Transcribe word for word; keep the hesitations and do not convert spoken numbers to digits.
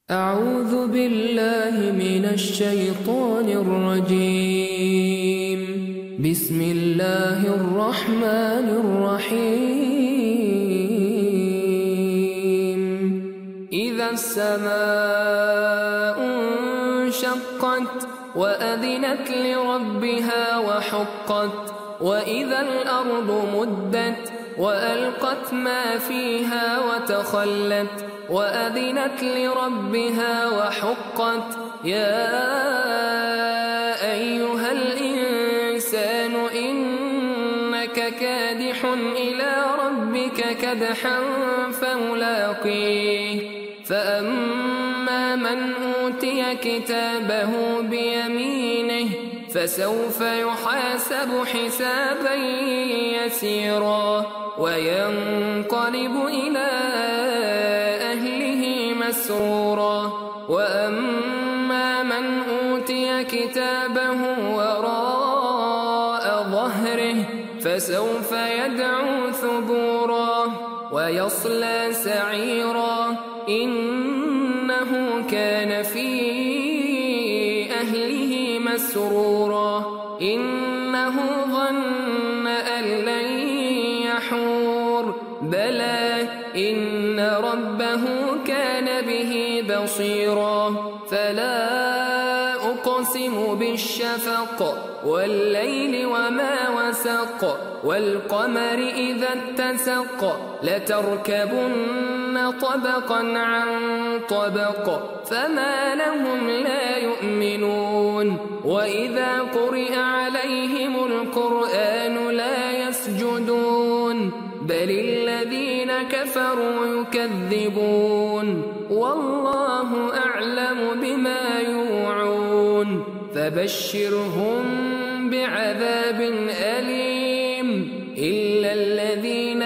أعوذ بالله من الشيطان الرجيم. بسم الله الرحمن الرحيم. إذا السماء انشقت وأذنت لربها وحقت وإذا الأرض مدت وألقت ما فيها وتخلت وأذنت لربها وحقت. يا أيها الإنسان إنك كادح إلى ربك كدحا فملاقيه. فأما من أوتي كتابه بيمينه فسوف يحاسب حسابا يسيرا وينقلب إلى أهله مسرورا. وأما من أوتي كتابه وراء ظهره فسوف يدعو ثبورا ويصلى سعيرا إنه كان في أهله مسرورا إنه ظن أن لن يحور بلى إن ربه كان به بصيرا. فلا أقسم بالشفق والليل وما وسق والقمر إذا اتسق لتركبن طبقا عن طبق فما لهم لا يؤمنون. وإذا قرئ عليهم القرآن لا يسجدون بل الذين كفروا يكذبون والله أعلم بما يوعون. فبشرهم بعذاب أليم إلا الذين